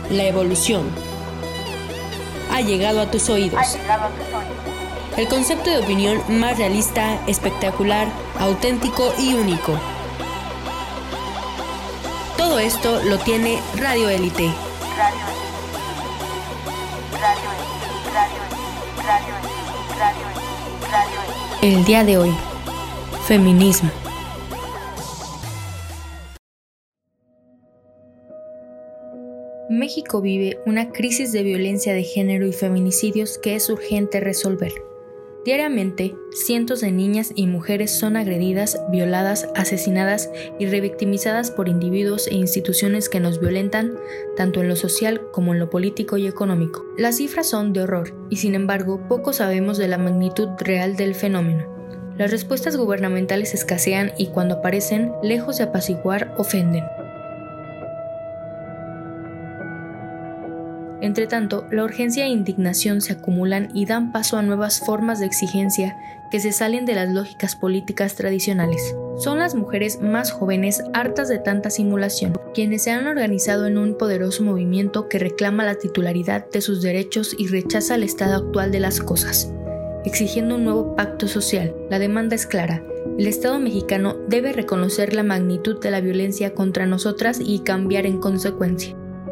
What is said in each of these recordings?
La evolución ha llegado a tus oídos. El concepto de opinión más realista, espectacular, auténtico y único. Todo esto lo tiene Radio Élite. El día de hoy, feminismo. México vive una crisis de violencia de género y feminicidios que es urgente resolver. Diariamente, cientos de niñas y mujeres son agredidas, violadas, asesinadas y revictimizadas por individuos e instituciones que nos violentan, tanto en lo social como en lo político y económico. Las cifras son de horror, y sin embargo, poco sabemos de la magnitud real del fenómeno. Las respuestas gubernamentales escasean y cuando aparecen, lejos de apaciguar, ofenden. Entretanto, la urgencia e indignación se acumulan y dan paso a nuevas formas de exigencia que se salen de las lógicas políticas tradicionales. Son las mujeres más jóvenes, hartas de tanta simulación, quienes se han organizado en un poderoso movimiento que reclama la titularidad de sus derechos y rechaza el estado actual de las cosas, exigiendo un nuevo pacto social. La demanda es clara. El Estado mexicano debe reconocer la magnitud de la violencia contra nosotras y cambiar en consecuencia.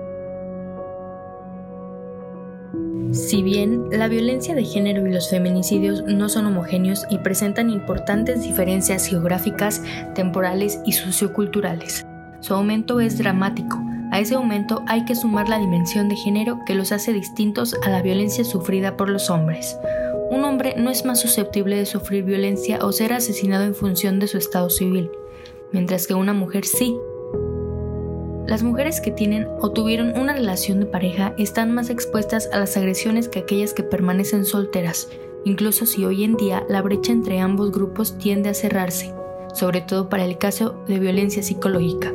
Si bien la violencia de género y los feminicidios no son homogéneos y presentan importantes diferencias geográficas, temporales y socioculturales, su aumento es dramático. A ese aumento hay que sumar la dimensión de género que los hace distintos a la violencia sufrida por los hombres. Un hombre no es más susceptible de sufrir violencia o ser asesinado en función de su estado civil, mientras que una mujer sí. Las mujeres que tienen o tuvieron una relación de pareja están más expuestas a las agresiones que aquellas que permanecen solteras, incluso si hoy en día la brecha entre ambos grupos tiende a cerrarse, sobre todo para el caso de violencia psicológica.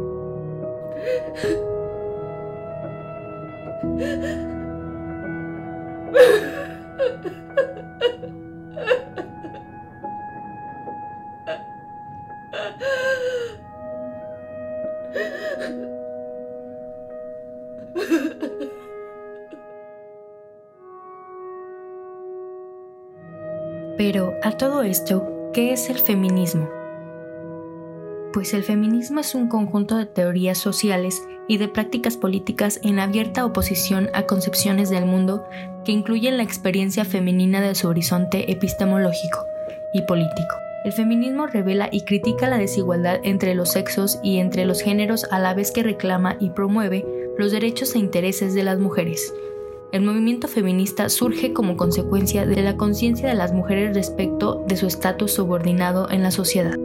Pero, a todo esto, ¿qué es el feminismo? Pues el feminismo es un conjunto de teorías sociales y de prácticas políticas en abierta oposición a concepciones del mundo que incluyen la experiencia femenina de su horizonte epistemológico y político. El feminismo revela y critica la desigualdad entre los sexos y entre los géneros a la vez que reclama y promueve los derechos e intereses de las mujeres. El movimiento feminista surge como consecuencia de la conciencia de las mujeres respecto de su estatus subordinado en la sociedad.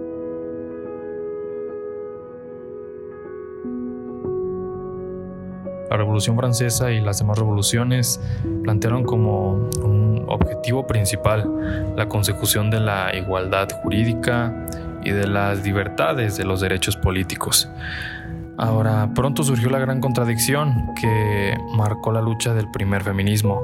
La Revolución Francesa y las demás revoluciones plantearon como un objetivo principal la consecución de la igualdad jurídica y de las libertades de los derechos políticos. Ahora, pronto surgió la gran contradicción que marcó la lucha del primer feminismo.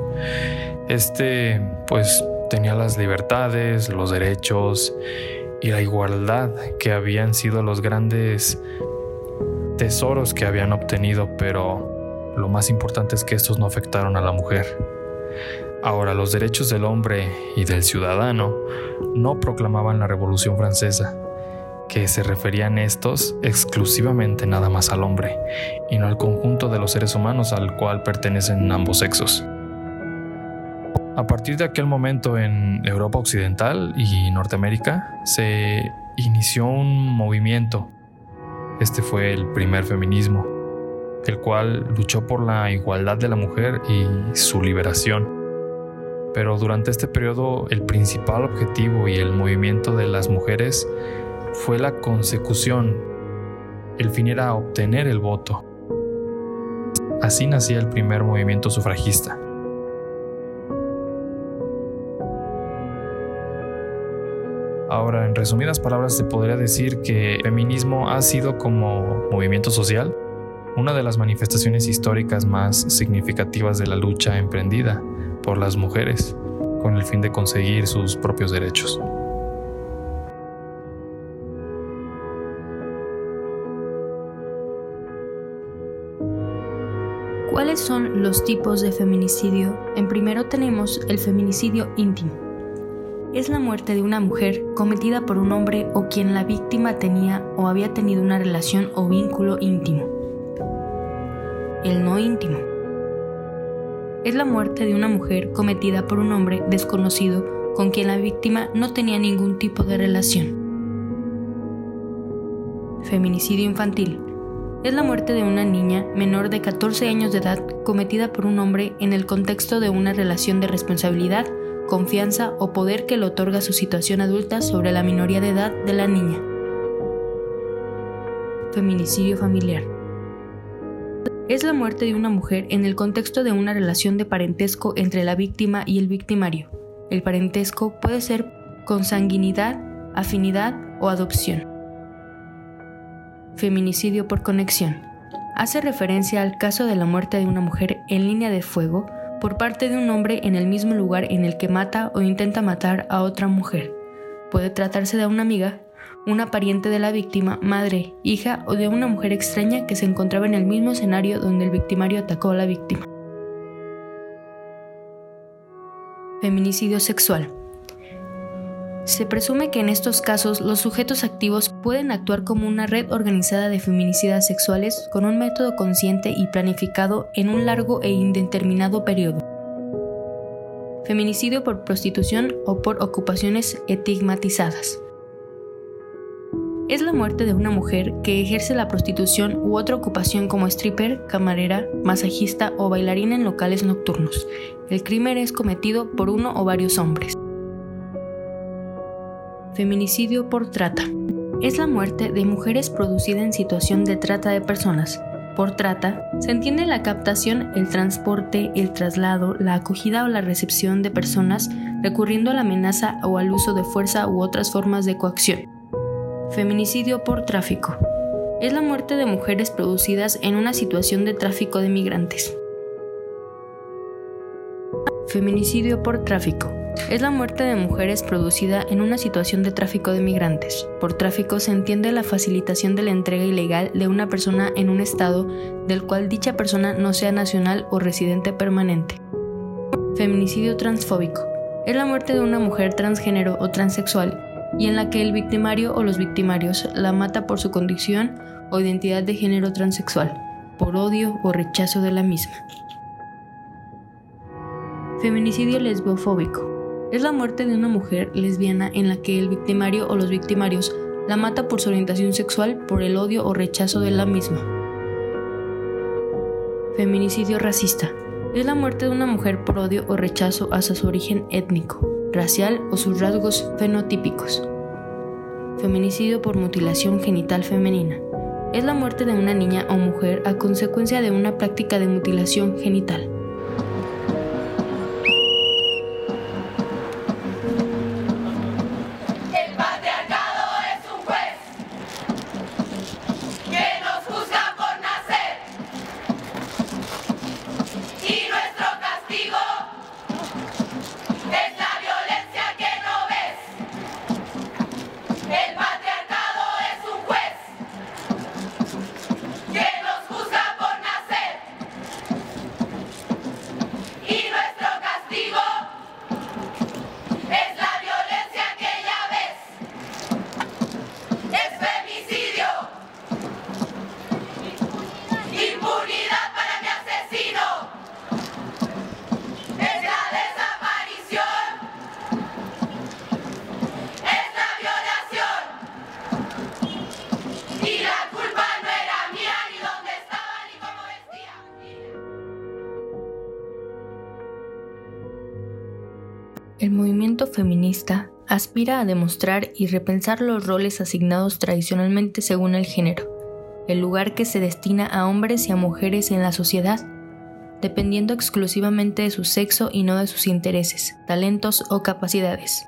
Tenía las libertades, los derechos y la igualdad que habían sido los grandes tesoros que habían obtenido, pero lo más importante es que estos no afectaron a la mujer. Ahora, los derechos del hombre y del ciudadano no proclamaban la Revolución Francesa, que se referían estos exclusivamente nada más al hombre y no al conjunto de los seres humanos al cual pertenecen ambos sexos. A partir de aquel momento en Europa Occidental y Norteamérica se inició un movimiento. Este fue el primer feminismo, el cual luchó por la igualdad de la mujer y su liberación. Pero durante este periodo el principal objetivo y el movimiento de las mujeres fue la consecución. El fin era obtener el voto. Así nacía el primer movimiento sufragista. Ahora, en resumidas palabras, se podría decir que el feminismo ha sido como movimiento social una de las manifestaciones históricas más significativas de la lucha emprendida por las mujeres con el fin de conseguir sus propios derechos. ¿Cuáles son los tipos de feminicidio? En primero tenemos el feminicidio íntimo. Es la muerte de una mujer cometida por un hombre o quien la víctima tenía o había tenido una relación o vínculo íntimo. El no íntimo. Es la muerte de una mujer cometida por un hombre desconocido con quien la víctima no tenía ningún tipo de relación. Feminicidio infantil. Es la muerte de una niña menor de 14 años de edad cometida por un hombre en el contexto de una relación de responsabilidad, confianza o poder que le otorga su situación adulta sobre la minoría de edad de la niña. Feminicidio familiar. Es la muerte de una mujer en el contexto de una relación de parentesco entre la víctima y el victimario. El parentesco puede ser consanguinidad, afinidad o adopción. Feminicidio por conexión. Hace referencia al caso de la muerte de una mujer en línea de fuego por parte de un hombre en el mismo lugar en el que mata o intenta matar a otra mujer. Puede tratarse de una amiga, una pariente de la víctima, madre, hija o de una mujer extraña que se encontraba en el mismo escenario donde el victimario atacó a la víctima. Feminicidio sexual. Se presume que en estos casos los sujetos activos pueden actuar como una red organizada de feminicidas sexuales con un método consciente y planificado en un largo e indeterminado periodo. Feminicidio por prostitución o por ocupaciones estigmatizadas. Es la muerte de una mujer que ejerce la prostitución u otra ocupación como stripper, camarera, masajista o bailarina en locales nocturnos. El crimen es cometido por uno o varios hombres. Feminicidio por trata. Es la muerte de mujeres producida en situación de trata de personas. Por trata se entiende la captación, el transporte, el traslado, la acogida o la recepción de personas recurriendo a la amenaza o al uso de fuerza u otras formas de coacción. Feminicidio por tráfico. Es la muerte de mujeres producidas en una situación de tráfico de migrantes. Feminicidio por tráfico. Es la muerte de mujeres producida en una situación de tráfico de migrantes. Por tráfico se entiende la facilitación de la entrega ilegal de una persona en un estado del cual dicha persona no sea nacional o residente permanente. Feminicidio transfóbico. Es la muerte de una mujer transgénero o transexual y en la que el victimario o los victimarios la mata por su condición o identidad de género transexual, por odio o rechazo de la misma. Feminicidio lesbofóbico. Es la muerte de una mujer lesbiana en la que el victimario o los victimarios la mata por su orientación sexual, por el odio o rechazo de la misma. Feminicidio racista. Es la muerte de una mujer por odio o rechazo hacia su origen étnico, racial o sus rasgos fenotípicos. Feminicidio por mutilación genital femenina. Es la muerte de una niña o mujer a consecuencia de una práctica de mutilación genital. El movimiento feminista aspira a demostrar y repensar los roles asignados tradicionalmente según el género, el lugar que se destina a hombres y a mujeres en la sociedad, dependiendo exclusivamente de su sexo y no de sus intereses, talentos o capacidades.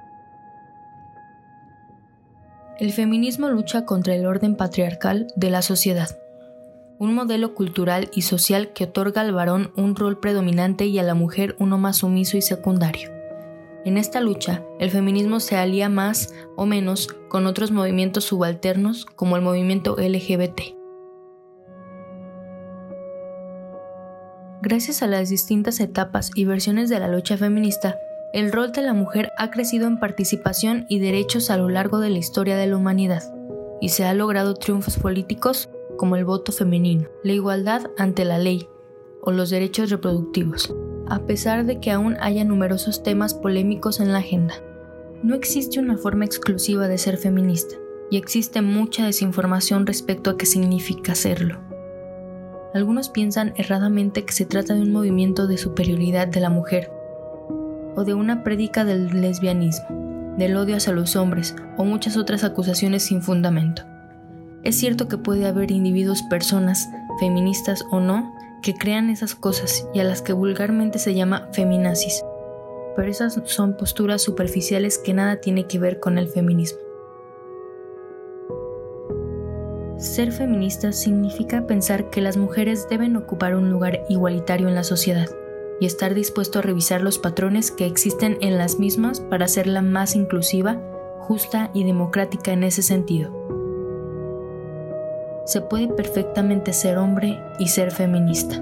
El feminismo lucha contra el orden patriarcal de la sociedad, un modelo cultural y social que otorga al varón un rol predominante y a la mujer uno más sumiso y secundario. En esta lucha, el feminismo se alía más o menos con otros movimientos subalternos como el movimiento LGBT. Gracias a las distintas etapas y versiones de la lucha feminista, el rol de la mujer ha crecido en participación y derechos a lo largo de la historia de la humanidad, y se ha logrado triunfos políticos como el voto femenino, la igualdad ante la ley o los derechos reproductivos, a pesar de que aún haya numerosos temas polémicos en la agenda. No existe una forma exclusiva de ser feminista, y existe mucha desinformación respecto a qué significa serlo. Algunos piensan erradamente que se trata de un movimiento de superioridad de la mujer, o de una prédica del lesbianismo, del odio hacia los hombres, o muchas otras acusaciones sin fundamento. Es cierto que puede haber individuos, personas, feministas o no, que crean esas cosas y a las que vulgarmente se llama feminazis, pero esas son posturas superficiales que nada tiene que ver con el feminismo. Ser feminista significa pensar que las mujeres deben ocupar un lugar igualitario en la sociedad y estar dispuesto a revisar los patrones que existen en las mismas para hacerla más inclusiva, justa y democrática en ese sentido. Se puede perfectamente ser hombre y ser feminista.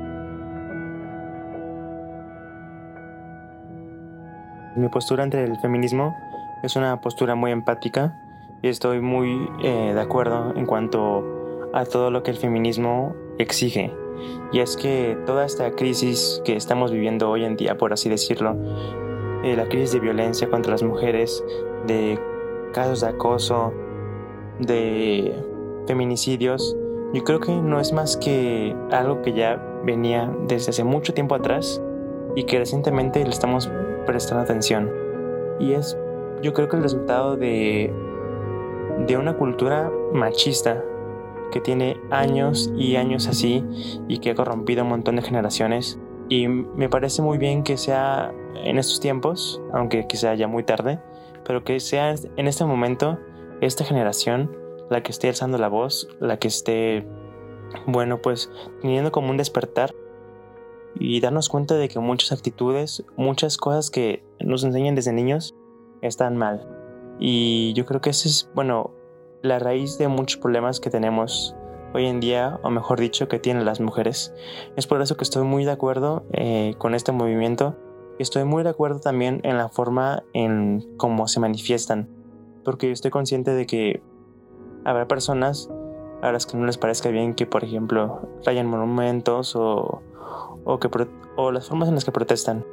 Mi postura ante el feminismo es una postura muy empática y estoy muy de acuerdo en cuanto a todo lo que el feminismo exige. Y es que toda esta crisis que estamos viviendo hoy en día, por así decirlo, la crisis de violencia contra las mujeres, de casos de acoso, de feminicidios, yo creo que no es más que algo que ya venía desde hace mucho tiempo atrás y que recientemente le estamos prestando atención. Y es, yo creo que el resultado de una cultura machista que tiene años y años así y que ha corrompido un montón de generaciones. Y me parece muy bien que sea en estos tiempos, aunque quizá ya muy tarde, pero que sea en este momento esta generación la que esté alzando la voz, la que esté, pues teniendo como un despertar y darnos cuenta de que muchas actitudes, muchas cosas que nos enseñan desde niños están mal. Y yo creo que esa es, la raíz de muchos problemas que tenemos hoy en día, o mejor dicho, que tienen las mujeres. Es por eso que estoy muy de acuerdo con este movimiento y estoy muy de acuerdo también en la forma en cómo se manifiestan, porque yo estoy consciente de que habrá personas a las que no les parezca bien que, por ejemplo, rayen monumentos o las formas en las que protestan.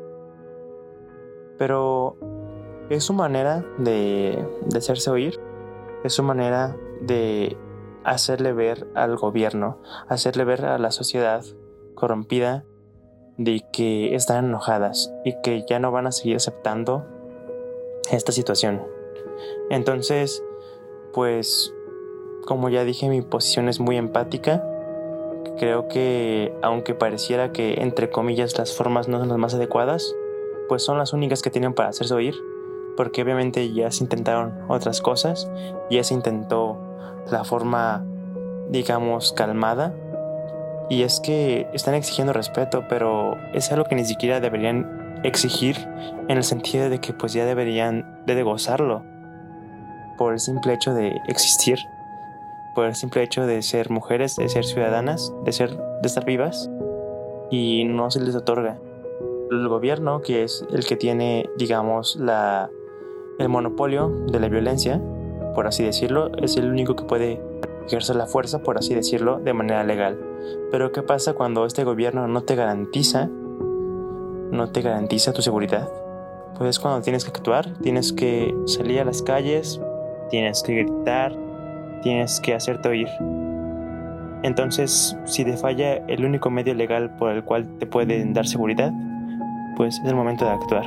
Pero es su manera de hacerse oír, es su manera de hacerle ver al gobierno, hacerle ver a la sociedad corrompida de que están enojadas y que ya no van a seguir aceptando esta situación. Entonces, pues, como ya dije, mi posición es muy empática. Creo que, aunque pareciera que, entre comillas, las formas no son las más adecuadas, pues son las únicas que tienen para hacerse oír, porque obviamente ya se intentaron otras cosas, ya se intentó la forma, digamos, calmada, y es que están exigiendo respeto, pero es algo que ni siquiera deberían exigir, en el sentido de que pues ya deberían de gozarlo por el simple hecho de existir, por el simple hecho de ser mujeres, de ser ciudadanas, de estar vivas, y no se les otorga. El gobierno, que es el que tiene, digamos, el monopolio de la violencia, por así decirlo, es el único que puede ejercer la fuerza, por así decirlo, de manera legal. Pero ¿qué pasa cuando este gobierno no te garantiza tu seguridad? Pues es cuando tienes que actuar, tienes que salir a las calles, tienes que gritar, tienes que hacerte oír. Entonces, si te falla el único medio legal por el cual te pueden dar seguridad, pues es el momento de actuar.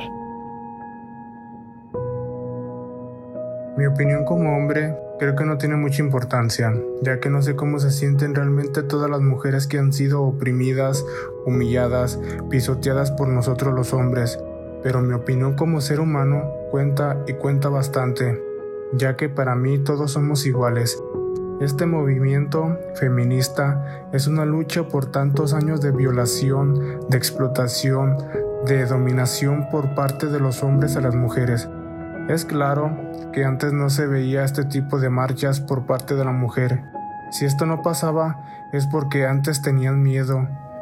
Mi opinión como hombre creo que no tiene mucha importancia, ya que no sé cómo se sienten realmente todas las mujeres que han sido oprimidas, humilladas, pisoteadas por nosotros los hombres, pero mi opinión como ser humano cuenta y cuenta bastante, ya que para mí todos somos iguales. Este movimiento feminista es una lucha por tantos años de violación, de explotación, de dominación por parte de los hombres a las mujeres. Es claro que antes no se veía este tipo de marchas por parte de la mujer. Si esto no pasaba es porque antes tenían miedo,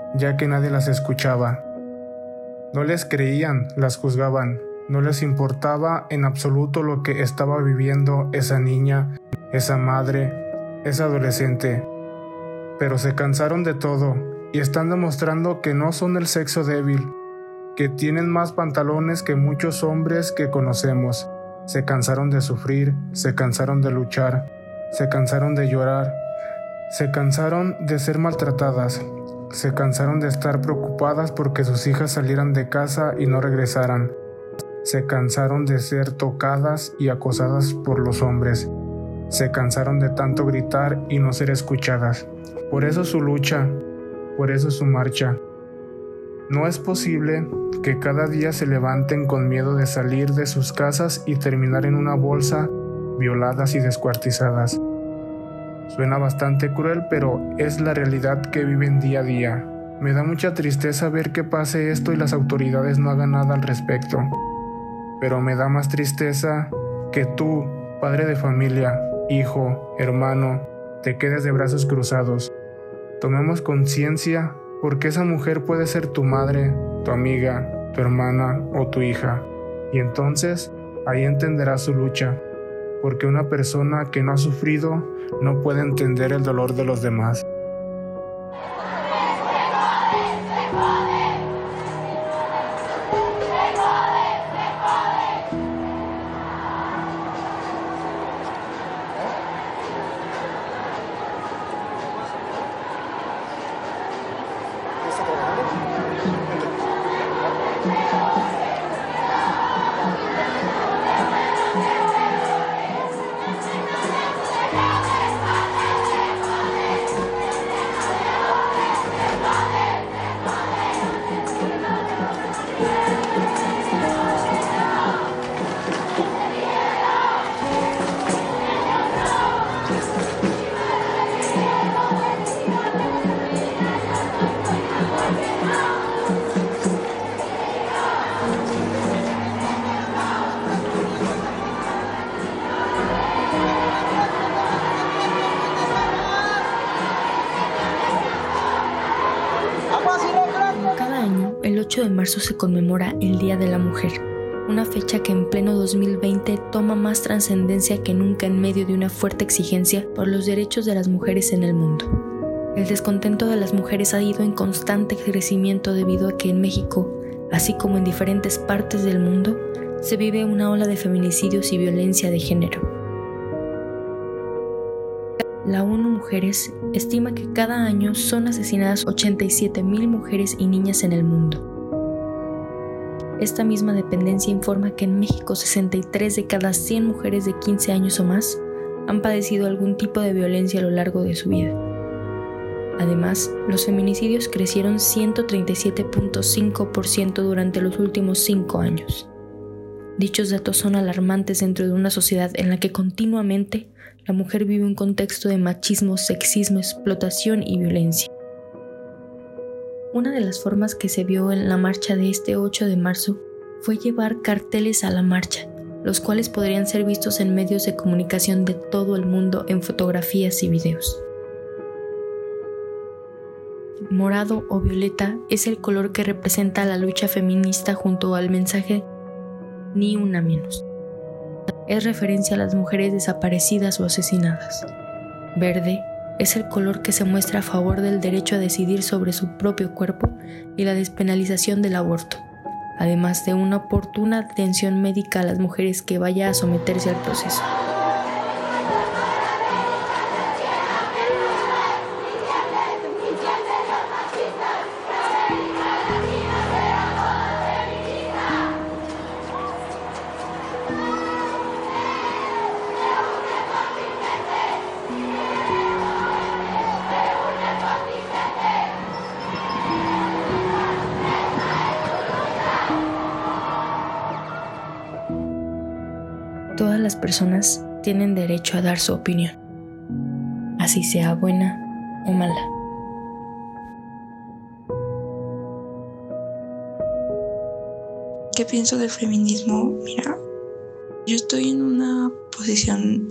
ya que nadie las escuchaba. No les creían, las juzgaban, no les importaba en absoluto lo que estaba viviendo esa niña, esa madre, esa adolescente. Pero se cansaron de todo y están demostrando que no son el sexo débil, que tienen más pantalones que muchos hombres que conocemos. Se cansaron de sufrir, se cansaron de luchar, se cansaron de llorar, se cansaron de ser maltratadas, se cansaron de estar preocupadas porque sus hijas salieran de casa y no regresaran. Se cansaron de ser tocadas y acosadas por los hombres. Se cansaron de tanto gritar y no ser escuchadas. Por eso su lucha, por eso su marcha. No es posible que cada día se levanten con miedo de salir de sus casas y terminar en una bolsa, violadas y descuartizadas. Suena bastante cruel, pero es la realidad que viven día a día. Me da mucha tristeza ver que pase esto y las autoridades no hagan nada al respecto. Pero me da más tristeza que tú, padre de familia, hijo, hermano, te quedes de brazos cruzados. Tomemos conciencia porque esa mujer puede ser tu madre, tu amiga, tu hermana o tu hija. Y entonces ahí entenderás su lucha, porque una persona que no ha sufrido no puede entender el dolor de los demás. El 8 de marzo se conmemora el Día de la Mujer, una fecha que en pleno 2020 toma más trascendencia que nunca en medio de una fuerte exigencia por los derechos de las mujeres en el mundo. El descontento de las mujeres ha ido en constante crecimiento debido a que en México, así como en diferentes partes del mundo, se vive una ola de feminicidios y violencia de género. La ONU Mujeres estima que cada año son asesinadas 87,000 mujeres y niñas en el mundo. Esta misma dependencia informa que en México 63 de cada 100 mujeres de 15 años o más han padecido algún tipo de violencia a lo largo de su vida. Además, los feminicidios crecieron 137.5% durante los últimos 5 años. Dichos datos son alarmantes dentro de una sociedad en la que continuamente la mujer vive un contexto de machismo, sexismo, explotación y violencia. Una de las formas que se vio en la marcha de este 8 de marzo fue llevar carteles a la marcha, los cuales podrían ser vistos en medios de comunicación de todo el mundo en fotografías y videos. Morado o violeta es el color que representa la lucha feminista junto al mensaje "Ni una menos". Es referencia a las mujeres desaparecidas o asesinadas. Verde es el color que se muestra a favor del derecho a decidir sobre su propio cuerpo y la despenalización del aborto, además de una oportuna atención médica a las mujeres que vaya a someterse al proceso. Todas las personas tienen derecho a dar su opinión, así sea buena o mala. ¿Qué pienso del feminismo? Mira, yo estoy en una posición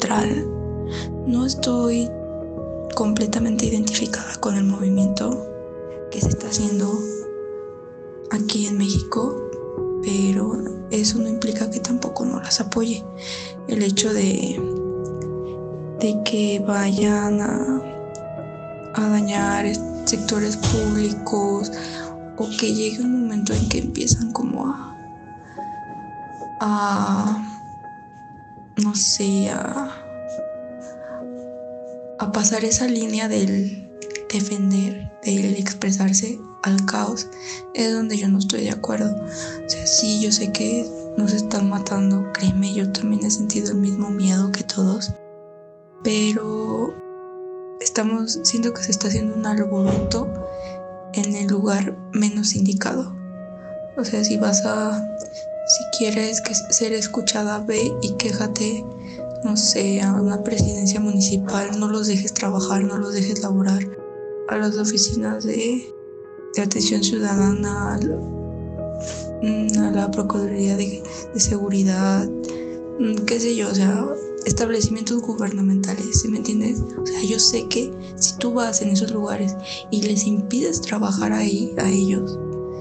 neutral. No estoy completamente identificada con el movimiento, que se está haciendo aquí en México, pero eso no implica que tampoco no las apoye. El hecho de que vayan a dañar sectores públicos, o que llegue un momento en que empiezan como no sé, a pasar esa línea del defender, del expresarse al caos, es donde yo no estoy de acuerdo. O sea, sí, yo sé que nos están matando, créeme, yo también he sentido el mismo miedo que todos, pero siento que se está haciendo un alboroto en el lugar menos indicado. O sea, si quieres ser escuchada, ve y quéjate, no sé, a una presidencia municipal, no los dejes trabajar, no los dejes laborar, a las oficinas de atención ciudadana, a la Procuraduría de Seguridad, qué sé yo, o sea, establecimientos gubernamentales, ¿sí me entiendes? O sea, yo sé que si tú vas en esos lugares y les impides trabajar ahí a ellos,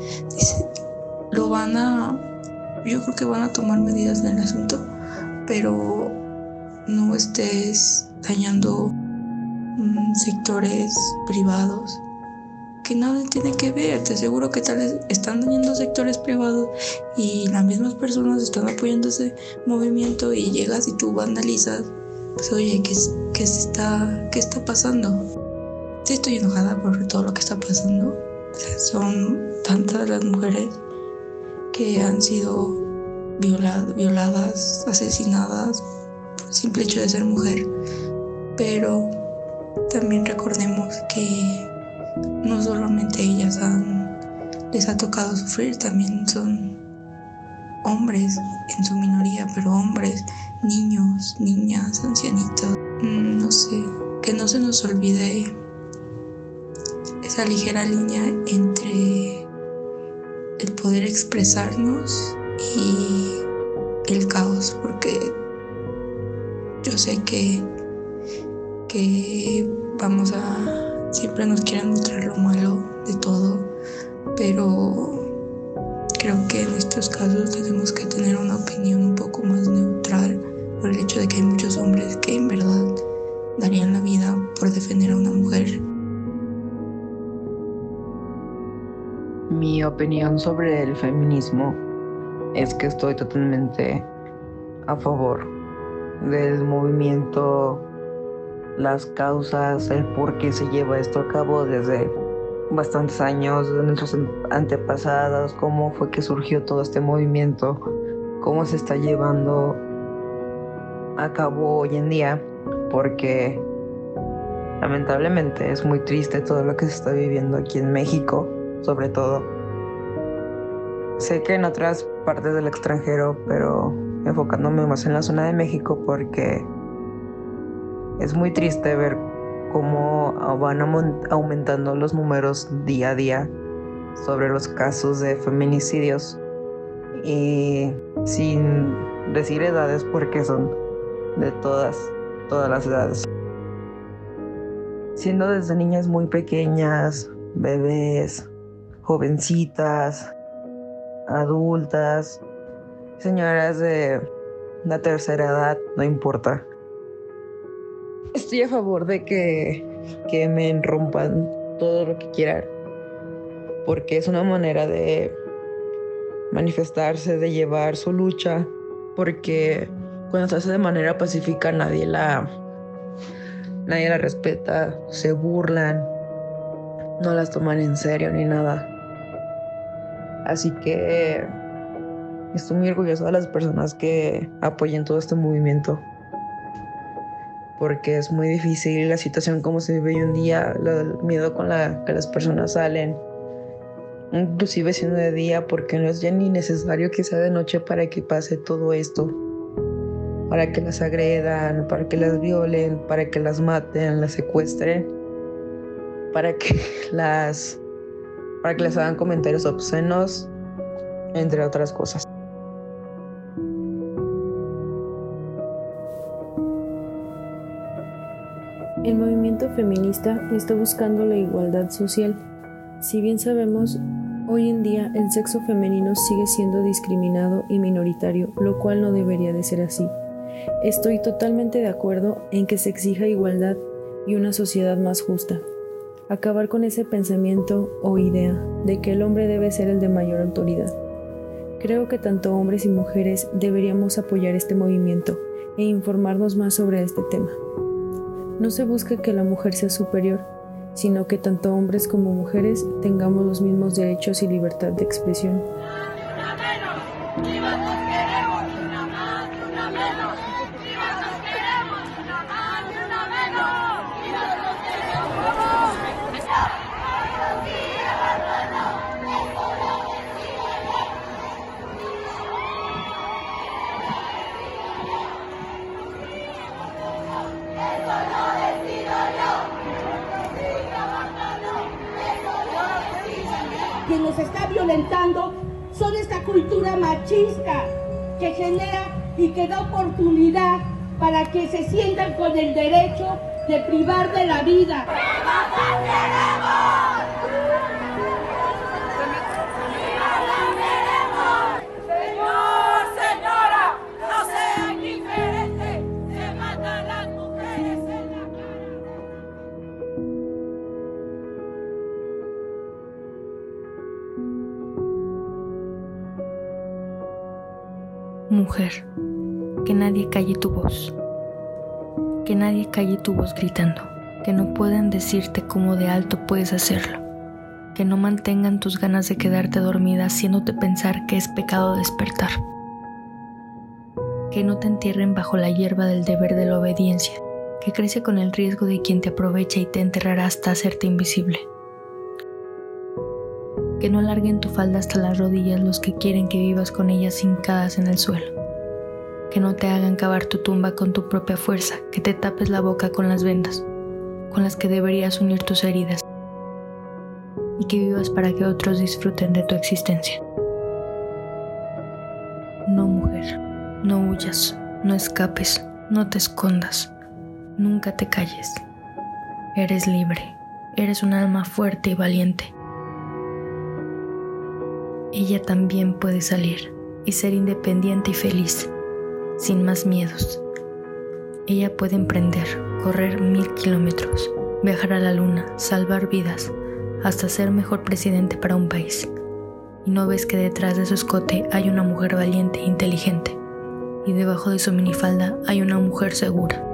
yo creo que van a tomar medidas en el asunto, pero no estés dañando sectores privados que nada tiene que ver. Te aseguro que tal vez están dañando sectores privados y las mismas personas están apoyando ese movimiento, y llegas y tú vandalizas. Pues oye, ¿qué está pasando? Sí, estoy enojada por todo lo que está pasando. O sea, son tantas las mujeres que han sido violadas, asesinadas por el simple hecho de ser mujer. Pero también recordemos que no solamente ellas les ha tocado sufrir, también son hombres en su minoría, pero hombres, niños, niñas, ancianitos. No sé, que no se nos olvide esa ligera línea entre el poder expresarnos y el caos, porque yo sé que siempre nos quieren mostrar lo malo de todo, pero creo que en estos casos tenemos que tener una opinión un poco más neutral, por el hecho de que hay muchos hombres que en verdad darían la vida por defender a una mujer. Mi opinión sobre el feminismo es que estoy totalmente a favor del movimiento, las causas, el por qué se lleva esto a cabo desde bastantes años, de nuestros antepasados, cómo fue que surgió todo este movimiento, cómo se está llevando a cabo hoy en día, porque lamentablemente es muy triste todo lo que se está viviendo aquí en México, sobre todo. Sé que en otras partes del extranjero, pero enfocándome más en la zona de México, porque es muy triste ver cómo van aumentando los números día a día sobre los casos de feminicidios, y sin decir edades, porque son de todas las edades, siendo desde niñas muy pequeñas, bebés, jovencitas, adultas, señoras de la tercera edad, no importa. Estoy a favor de que me enrompan todo lo que quieran, porque es una manera de manifestarse, de llevar su lucha, porque cuando se hace de manera pacífica nadie la respeta, se burlan, no las toman en serio ni nada. Así que estoy muy orgullosa de las personas que apoyen todo este movimiento, porque es muy difícil la situación como se vive hoy en día, el miedo con la que las personas salen, inclusive siendo de día, porque no es ya ni necesario que sea de noche para que pase todo esto, para que las agredan, para que las violen, para que las maten, las secuestren, para que les hagan comentarios obscenos, entre otras cosas. El movimiento feminista está buscando la igualdad social. Si bien sabemos, hoy en día el sexo femenino sigue siendo discriminado y minoritario, lo cual no debería de ser así. Estoy totalmente de acuerdo en que se exija igualdad y una sociedad más justa. Acabar con ese pensamiento o idea de que el hombre debe ser el de mayor autoridad. Creo que tanto hombres y mujeres deberíamos apoyar este movimiento e informarnos más sobre este tema. No se busca que la mujer sea superior, sino que tanto hombres como mujeres tengamos los mismos derechos y libertad de expresión. Quien nos está violentando son esta cultura machista que genera y que da oportunidad para que se sientan con el derecho de privar de la vida. Mujer, que nadie calle tu voz. Que nadie calle tu voz gritando. Que no puedan decirte cómo de alto puedes hacerlo. Que no mantengan tus ganas de quedarte dormida haciéndote pensar que es pecado despertar. Que no te entierren bajo la hierba del deber de la obediencia, que crece con el riesgo de quien te aprovecha y te enterrará hasta hacerte invisible. Que no alarguen tu falda hasta las rodillas los que quieren que vivas con ellas hincadas en el suelo. Que no te hagan cavar tu tumba con tu propia fuerza, que te tapes la boca con las vendas, con las que deberías unir tus heridas, y que vivas para que otros disfruten de tu existencia. No, mujer, no huyas, no escapes, no te escondas, nunca te calles. Eres libre, eres un alma fuerte y valiente. Ella también puede salir y ser independiente y feliz, sin más miedos. Ella puede emprender, correr 1000 kilómetros, viajar a la luna, salvar vidas, hasta ser mejor presidente para un país. Y no ves que detrás de su escote hay una mujer valiente e inteligente, y debajo de su minifalda hay una mujer segura.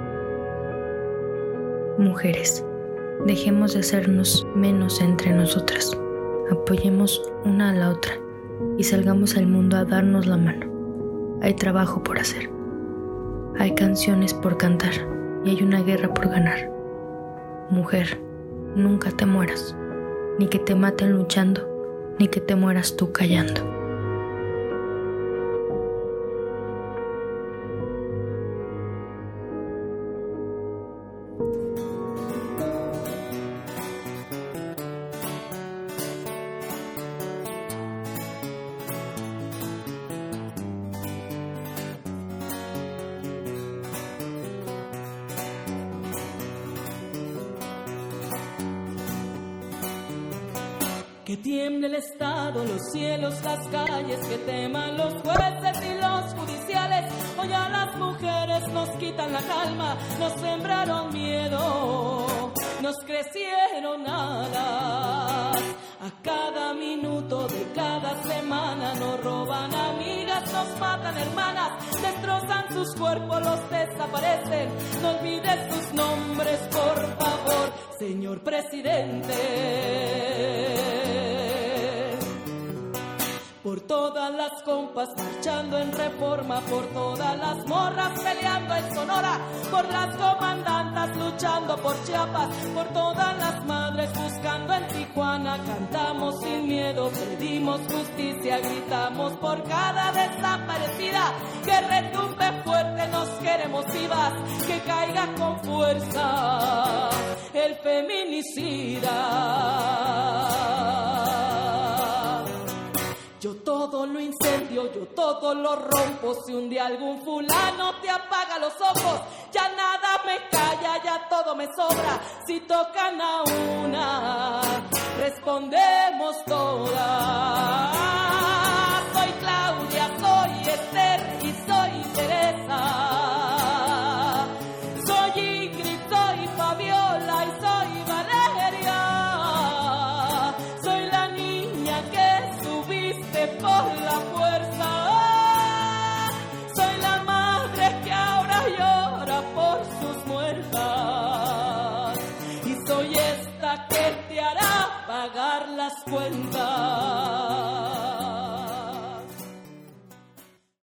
Mujeres, dejemos de hacernos menos entre nosotras. Apoyemos una a la otra y salgamos al mundo a darnos la mano. Hay trabajo por hacer. Hay canciones por cantar y hay una guerra por ganar. Mujer, nunca te mueras, ni que te maten luchando, ni que te mueras tú callando. Que tiemble el Estado, los cielos, las calles, que teman los jueces y los judiciales. Hoy a las mujeres nos quitan la calma, nos sembraron miedo, nos crecieron alas. A cada minuto de cada semana nos roban amigas, nos matan hermanas, destrozan sus cuerpos, los desaparecen. No olvides sus nombres, por favor, señor presidente. Por todas las compas marchando en Reforma, por todas las morras peleando en Sonora, por las comandantas luchando por Chiapas, por todas las madres buscando en Tijuana. Cantamos sin miedo, pedimos justicia, gritamos por cada desaparecida. Que retumbe fuerte, nos queremos vivas, que caiga con fuerza el feminicida. Yo todo lo incendio, yo todo lo rompo. Si un día algún fulano te apaga los ojos, ya nada me calla, ya todo me sobra. Si tocan a una, respondemos todas. Soy Claudia, soy Esther y soy Teresa. Soy Ingrid, soy Fabiola y soy Valeria. Soy la niña que subiste por la fuerza. Soy la madre que ahora llora por sus muertas. Y soy esta que te hará pagar las cuentas.